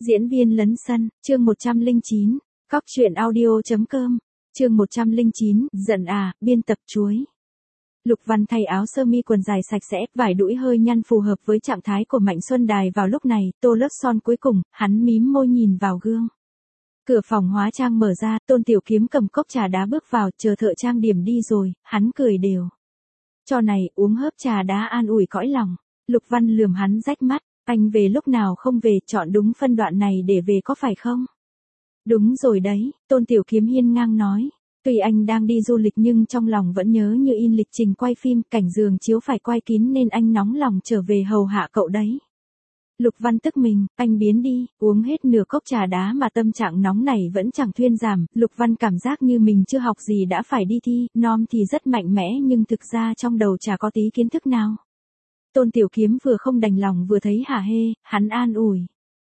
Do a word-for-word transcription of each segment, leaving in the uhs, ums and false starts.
Diễn viên lấn sân, chương một trăm lẻ chín, cóc truyện audio.com, chương một trăm lẻ chín, giận à, biên tập chuối. Lục Văn thay áo sơ mi quần dài sạch sẽ, vải đũi hơi nhăn phù hợp với trạng thái của Mạnh Xuân Đài vào lúc này, tô lớp son cuối cùng, hắn mím môi nhìn vào gương. Cửa phòng hóa trang mở ra, Tôn Tiểu Kiếm cầm cốc trà đá bước vào, chờ thợ trang điểm đi rồi, hắn cười đều. Cho này, uống hớp trà đá an ủi cõi lòng. Lục Văn lườm hắn rách mắt, anh về lúc nào không về, chọn đúng phân đoạn này để về có phải không? Đúng rồi đấy, Tôn Tiểu Kiếm hiên ngang nói. Tuy anh đang đi du lịch nhưng trong lòng vẫn nhớ như in lịch trình quay phim, cảnh giường chiếu phải quay kín nên anh nóng lòng trở về hầu hạ cậu đấy. Lục Văn tức mình, anh biến đi, uống hết nửa cốc trà đá mà tâm trạng nóng này vẫn chẳng thuyên giảm, Lục Văn cảm giác như mình chưa học gì đã phải đi thi, nom thì rất mạnh mẽ nhưng thực ra trong đầu chả có tí kiến thức nào. Tôn Tiểu Kiếm vừa không đành lòng vừa thấy hả hê, hắn an ủi.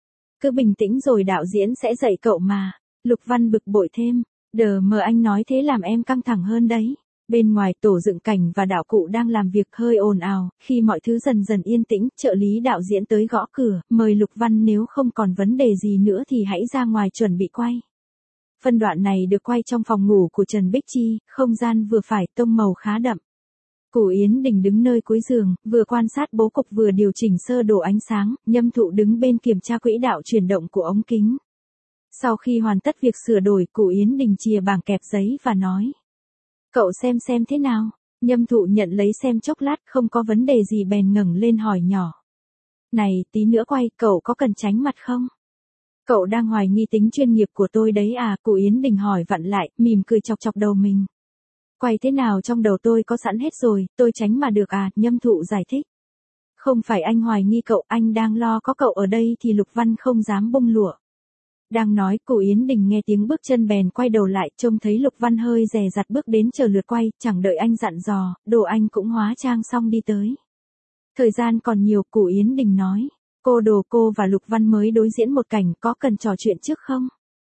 Cứ bình tĩnh rồi đạo diễn sẽ dạy cậu mà. Lục Văn bực bội thêm, đờ mờ anh nói thế làm em căng thẳng hơn đấy. Bên ngoài tổ dựng cảnh và đạo cụ đang làm việc hơi ồn ào, khi mọi thứ dần dần yên tĩnh, trợ lý đạo diễn tới gõ cửa, mời Lục Văn nếu không còn vấn đề gì nữa thì hãy ra ngoài chuẩn bị quay. Phân đoạn này được quay trong phòng ngủ của Trần Bích Chi, không gian vừa phải, tông màu khá đậm. Củ Yến Đình đứng nơi cuối giường, vừa quan sát bố cục vừa điều chỉnh sơ đồ ánh sáng, Nhâm Thụ đứng bên kiểm tra quỹ đạo chuyển động của ống kính. Sau khi hoàn tất việc sửa đổi, Củ Yến Đình chìa bảng kẹp giấy và nói. Cậu xem xem thế nào? Nhâm Thụ nhận lấy xem chốc lát, không có vấn đề gì bèn ngẩng lên hỏi nhỏ. Này, tí nữa quay, cậu có cần tránh mặt không? Cậu đang hoài nghi tính chuyên nghiệp của tôi đấy à? Củ Yến Đình hỏi vặn lại, mỉm cười chọc chọc đầu mình. Quay thế nào trong đầu tôi có sẵn hết rồi, tôi tránh mà được à? Nhâm Thụ giải thích. Không phải anh hoài nghi cậu, anh đang lo có cậu ở đây thì Lục Văn không dám bung lụa. Đang nói, Củ Yến Đình nghe tiếng bước chân bèn quay đầu lại, trông thấy Lục Văn hơi dè dặt bước đến chờ lượt quay, chẳng đợi anh dặn dò, đồ anh cũng hóa trang xong đi tới. Thời gian còn nhiều, Củ Yến Đình nói. Cô đồ cô và Lục Văn mới đối diễn một cảnh, có cần trò chuyện trước không?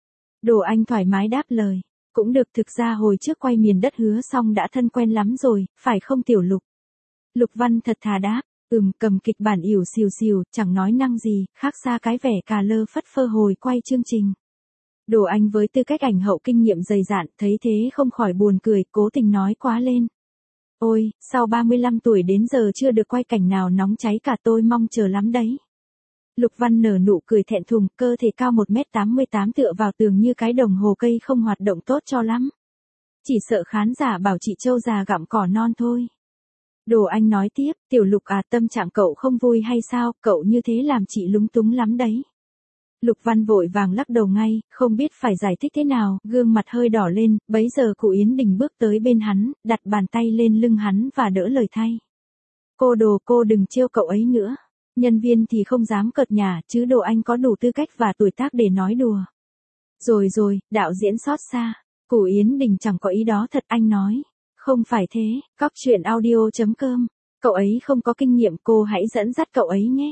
Đồ anh thoải mái đáp lời. Cũng được, thực ra hồi trước quay Miền Đất Hứa xong đã thân quen lắm rồi, phải không Tiểu Lục? Lục Văn thật thà đáp, ừm, cầm kịch bản ỉu xìu xìu, chẳng nói năng gì, khác xa cái vẻ cà lơ phất phơ hồi quay chương trình. Đồ anh với tư cách ảnh hậu kinh nghiệm dày dạn, thấy thế không khỏi buồn cười, cố tình nói quá lên. Ôi, sau ba mươi lăm tuổi đến giờ chưa được quay cảnh nào nóng cháy cả, tôi mong chờ lắm đấy. Lục Văn nở nụ cười thẹn thùng, cơ thể cao một mét tám mươi tám tựa vào tường như cái đồng hồ cây không hoạt động tốt cho lắm. Chỉ sợ khán giả bảo chị Châu già gặm cỏ non thôi. Đồ anh nói tiếp, Tiểu Lục à, tâm trạng cậu không vui hay sao, cậu như thế làm chị lúng túng lắm đấy. Lục Văn vội vàng lắc đầu ngay, không biết phải giải thích thế nào, gương mặt hơi đỏ lên, bấy giờ Cụ Yến Đình bước tới bên hắn, đặt bàn tay lên lưng hắn và đỡ lời thay. Cô đồ cô đừng trêu cậu ấy nữa. Nhân viên thì không dám cợt nhả, chứ đồ anh có đủ tư cách và tuổi tác để nói đùa. Rồi rồi, đạo diễn xót xa. Củ Yến Đình chẳng có ý đó thật, anh nói. Không phải thế, cóc truyện audio.com. Cậu ấy không có kinh nghiệm, cô hãy dẫn dắt cậu ấy nhé.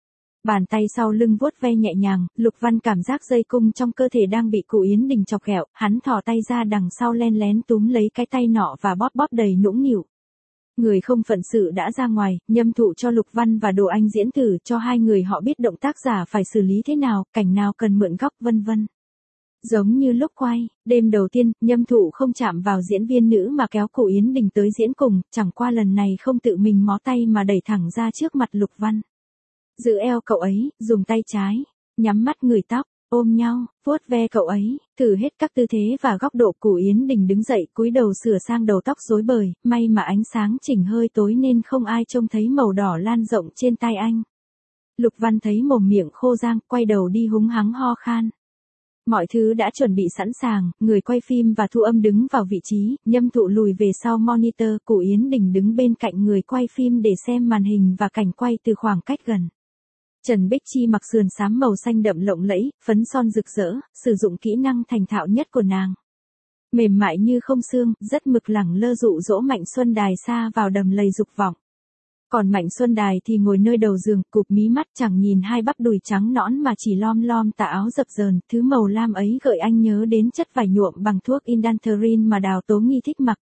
Bàn tay sau lưng vuốt ve nhẹ nhàng, Lục Văn cảm giác dây cung trong cơ thể đang bị Củ Yến Đình chọc ghẹo, hắn thò tay ra đằng sau len lén túm lấy cái tay nọ và bóp bóp đầy nũng nịu. Người không phận sự đã ra ngoài, Nhâm Thụ cho Lục Văn và Đồ Anh diễn thử cho hai người họ biết động tác giả phải xử lý thế nào, cảnh nào cần mượn góc vân vân. Giống như lúc quay, đêm đầu tiên, Nhâm Thụ không chạm vào diễn viên nữ mà kéo Củ Yến Đình tới diễn cùng, chẳng qua lần này không tự mình mó tay mà đẩy thẳng ra trước mặt Lục Văn. Giữ eo cậu ấy, dùng tay trái, nhắm mắt ngửi tóc, ôm nhau, vuốt ve cậu ấy, thử hết các tư thế và góc độ. Củ Yến Đình đứng dậy cúi đầu sửa sang đầu tóc rối bời, may mà ánh sáng chỉnh hơi tối nên không ai trông thấy màu đỏ lan rộng trên tai anh. Lục Văn thấy mồm miệng khô rang, quay đầu đi húng hắng ho khan. Mọi thứ đã chuẩn bị sẵn sàng, người quay phim và thu âm đứng vào vị trí, Nhâm Thụ lùi về sau monitor, Củ Yến Đình đứng bên cạnh người quay phim để xem màn hình và cảnh quay từ khoảng cách gần. Trần Bích Chi mặc sườn xám màu xanh đậm lộng lẫy, phấn son rực rỡ, sử dụng kỹ năng thành thạo nhất của nàng. Mềm mại như không xương, rất mực lẳng lơ dụ dỗ Mạnh Xuân Đài xa vào đầm lầy dục vọng. Còn Mạnh Xuân Đài thì ngồi nơi đầu giường, cụp mí mắt chẳng nhìn hai bắp đùi trắng nõn mà chỉ lom lom tà áo dập dờn, thứ màu lam ấy gợi anh nhớ đến chất vải nhuộm bằng thuốc Indantherin mà Đào Tố Nghi thích mặc.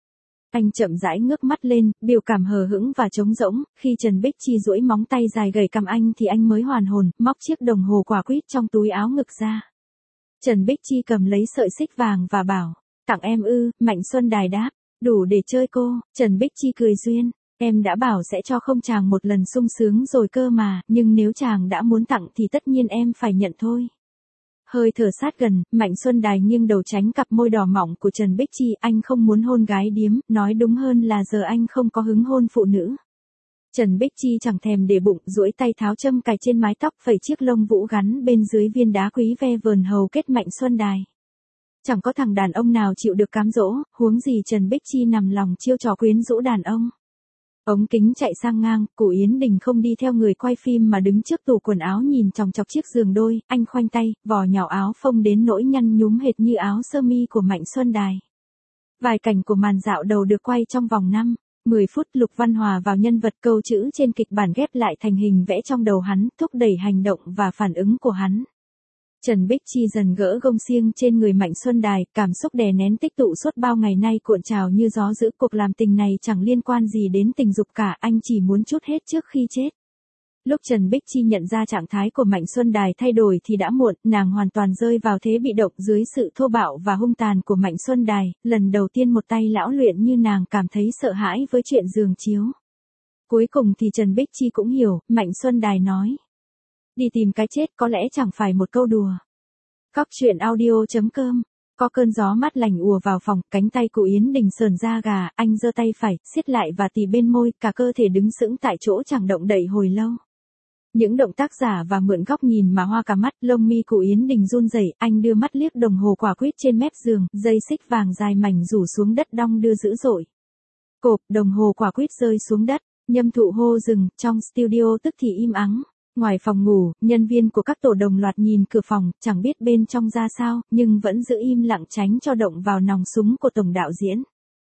Anh chậm rãi ngước mắt lên, biểu cảm hờ hững và trống rỗng, khi Trần Bích Chi duỗi móng tay dài gầy cầm anh thì anh mới hoàn hồn, móc chiếc đồng hồ quả quýt trong túi áo ngực ra. Trần Bích Chi cầm lấy sợi xích vàng và bảo, tặng em ư, Mạnh Xuân Đài đáp, đủ để chơi cô. Trần Bích Chi cười duyên, em đã bảo sẽ cho không chàng một lần sung sướng rồi cơ mà, nhưng nếu chàng đã muốn tặng thì tất nhiên em phải nhận thôi. Hơi thở sát gần, Mạnh Xuân Đài nghiêng đầu tránh cặp môi đỏ mọng của Trần Bích Chi, anh không muốn hôn gái điếm, nói đúng hơn là giờ anh không có hứng hôn phụ nữ. Trần Bích Chi chẳng thèm để bụng, duỗi tay tháo châm cài trên mái tóc phẩy chiếc lông vũ gắn bên dưới viên đá quý ve vờn hầu kết Mạnh Xuân Đài. Chẳng có thằng đàn ông nào chịu được cám dỗ, huống gì Trần Bích Chi nằm lòng chiêu trò quyến rũ đàn ông. Ống kính chạy sang ngang, Cụ Yến Đình không đi theo người quay phim mà đứng trước tủ quần áo nhìn chòng chọc chiếc giường đôi, anh khoanh tay, vò nhỏ áo phông đến nỗi nhăn nhúm hệt như áo sơ mi của Mạnh Xuân Đài. Vài cảnh của màn dạo đầu được quay trong vòng năm, mười phút. Lục Văn hòa vào nhân vật, câu chữ trên kịch bản ghép lại thành hình vẽ trong đầu hắn, thúc đẩy hành động và phản ứng của hắn. Trần Bích Chi dần gỡ gông xiêng trên người Mạnh Xuân Đài, cảm xúc đè nén tích tụ suốt bao ngày nay cuộn trào như gió dữ. Cuộc làm tình này chẳng liên quan gì đến tình dục cả, anh chỉ muốn trút hết trước khi chết. Lúc Trần Bích Chi nhận ra trạng thái của Mạnh Xuân Đài thay đổi thì đã muộn, nàng hoàn toàn rơi vào thế bị động dưới sự thô bạo và hung tàn của Mạnh Xuân Đài. Lần đầu tiên một tay lão luyện như nàng cảm thấy sợ hãi với chuyện giường chiếu. Cuối cùng thì Trần Bích Chi cũng hiểu, Mạnh Xuân Đài nói. Đi tìm cái chết có lẽ chẳng phải một câu đùa. Cóc truyện audio chấm com. Có cơn gió mát lành ùa vào phòng, cánh tay Cụ Yến Đình sờn da gà, anh giơ tay phải, siết lại và tì bên môi, cả cơ thể đứng sững tại chỗ chẳng động đậy hồi lâu. Những động tác giả và mượn góc nhìn mà hoa cả mắt, lông mi Cụ Yến Đình run rẩy, anh đưa mắt liếc đồng hồ quả quýt trên mép giường, dây xích vàng dài mảnh rủ xuống đất đong đưa dữ dội. Cộp, đồng hồ quả quýt rơi xuống đất, Nhâm Thụ hô dừng, trong studio tức thì im ắng. Ngoài phòng ngủ, nhân viên của các tổ đồng loạt nhìn cửa phòng, chẳng biết bên trong ra sao, nhưng vẫn giữ im lặng tránh cho động vào nòng súng của tổng đạo diễn.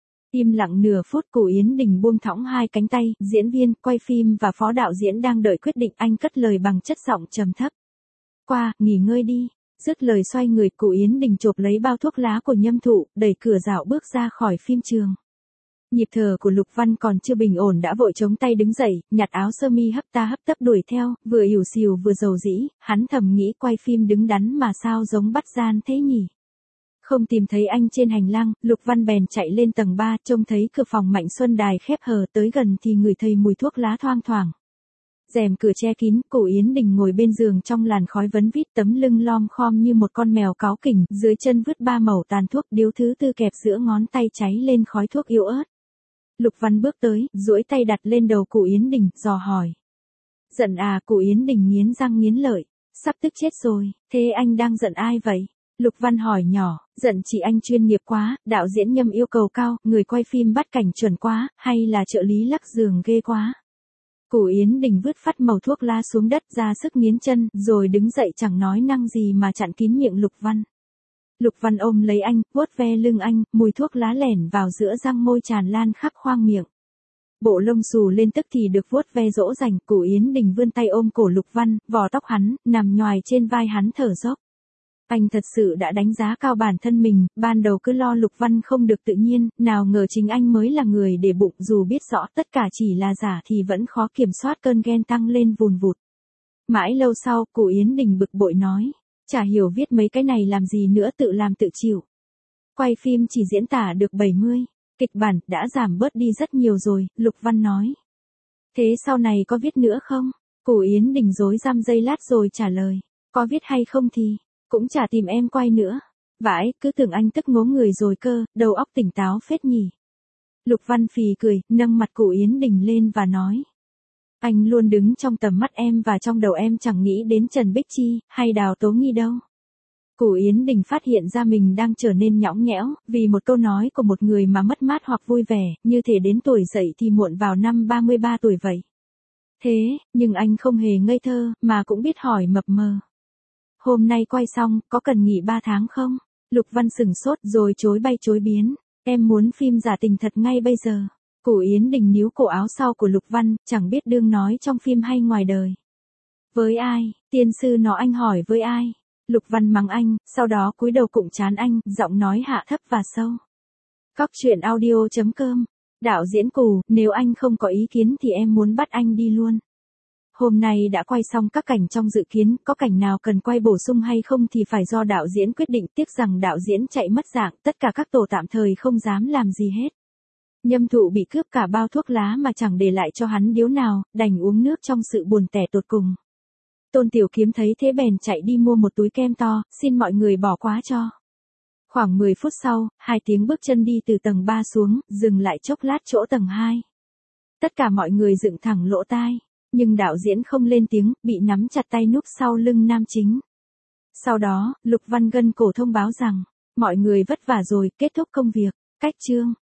Im lặng nửa phút, Cụ Yến Đình buông thõng hai cánh tay, diễn viên, quay phim và phó đạo diễn đang đợi quyết định, anh cất lời bằng chất giọng trầm thấp. Qua, nghỉ ngơi đi. Dứt lời xoay người, Cụ Yến Đình chộp lấy bao thuốc lá của Nhâm Thụ, đẩy cửa dạo bước ra khỏi phim trường. Nhịp thở của Lục Văn còn chưa bình ổn đã vội chống tay đứng dậy, nhặt áo sơ mi hấp ta hấp tấp đuổi theo, vừa ỉu xìu vừa dầu dĩ, hắn thầm nghĩ quay phim đứng đắn mà sao giống bắt gian thế nhỉ. Không tìm thấy anh trên hành lang, Lục Văn bèn chạy lên tầng ba, trông thấy cửa phòng Mạnh Xuân Đài khép hờ, tới gần thì ngửi thấy mùi thuốc lá thoang thoảng. Rèm cửa che kín, Cụ Yến Đình ngồi bên giường trong làn khói vấn vít, tấm lưng lom khom như một con mèo cáu kỉnh, dưới chân vứt ba mẩu tàn thuốc, điếu thứ tư kẹp giữa ngón tay cháy lên khói thuốc yếu ớt. Lục Văn bước tới, duỗi tay đặt lên đầu Cụ Yến Đình, dò hỏi. Giận à? Cụ Yến Đình nghiến răng nghiến lợi. Sắp tức chết rồi, thế anh đang giận ai vậy? Lục Văn hỏi nhỏ, giận chị anh chuyên nghiệp quá, đạo diễn Nhâm yêu cầu cao, người quay phim bắt cảnh chuẩn quá, hay là trợ lý lắc giường ghê quá? Cụ Yến Đình vứt phát mẩu thuốc lá xuống đất, ra sức nghiến chân, rồi đứng dậy chẳng nói năng gì mà chặn kín miệng Lục Văn. Lục Văn ôm lấy anh, vuốt ve lưng anh, mùi thuốc lá lẻn vào giữa răng môi tràn lan khắp khoang miệng. Bộ lông xù lên tức thì được vuốt ve dỗ dành, Cụ Yến Đình vươn tay ôm cổ Lục Văn, vò tóc hắn, nằm nhoài trên vai hắn thở dốc. Anh thật sự đã đánh giá cao bản thân mình, ban đầu cứ lo Lục Văn không được tự nhiên, nào ngờ chính anh mới là người để bụng, dù biết rõ tất cả chỉ là giả thì vẫn khó kiểm soát cơn ghen tăng lên vùn vụt. Mãi lâu sau, Cụ Yến Đình bực bội nói. Chả hiểu viết mấy cái này làm gì nữa, tự làm tự chịu. Quay phim chỉ diễn tả được bảy mươi, kịch bản đã giảm bớt đi rất nhiều rồi, Lục Văn nói. Thế sau này có viết nữa không? Cụ Yến Đình rối răm giây lát rồi trả lời. Có viết hay không thì, cũng chả tìm em quay nữa. Vãi, cứ tưởng anh tức ngố người rồi cơ, đầu óc tỉnh táo phết nhỉ. Lục Văn phì cười, nâng mặt Cụ Yến Đình lên và nói. Anh luôn đứng trong tầm mắt em và trong đầu em chẳng nghĩ đến Trần Bích Chi, hay Đào Tố Nghi đâu. Cụ Yến Đình phát hiện ra mình đang trở nên nhõng nhẽo, vì một câu nói của một người mà mất mát hoặc vui vẻ, như thể đến tuổi dậy thì muộn vào năm ba mươi ba tuổi vậy. Thế, nhưng anh không hề ngây thơ, mà cũng biết hỏi mập mờ. Hôm nay quay xong, có cần nghỉ ba tháng không? Lục Văn sửng sốt rồi chối bay chối biến. Em muốn phim giả tình thật ngay bây giờ. Cụ Yến Đình níu cổ áo sau của Lục Văn, chẳng biết đương nói trong phim hay ngoài đời. Với ai? Tiên sư nó, anh hỏi với ai? Lục Văn mắng anh, sau đó cúi đầu cụm trán anh, giọng nói hạ thấp và sâu. Cóc truyện audio chấm com Đạo diễn Cù, nếu anh không có ý kiến thì em muốn bắt anh đi luôn. Hôm nay đã quay xong các cảnh trong dự kiến, có cảnh nào cần quay bổ sung hay không thì phải do đạo diễn quyết định, tiếc rằng đạo diễn chạy mất dạng, tất cả các tổ tạm thời không dám làm gì hết. Nhâm Thụ bị cướp cả bao thuốc lá mà chẳng để lại cho hắn điếu nào, đành uống nước trong sự buồn tẻ tột cùng. Tôn Tiểu Kiếm thấy thế bèn chạy đi mua một túi kem to, xin mọi người bỏ qua cho. Khoảng mười phút sau, hai tiếng bước chân đi từ tầng ba xuống, dừng lại chốc lát chỗ tầng hai. Tất cả mọi người dựng thẳng lỗ tai, nhưng đạo diễn không lên tiếng, bị nắm chặt tay núp sau lưng nam chính. Sau đó, Lục Văn gân cổ thông báo rằng, mọi người vất vả rồi, kết thúc công việc, cách chương.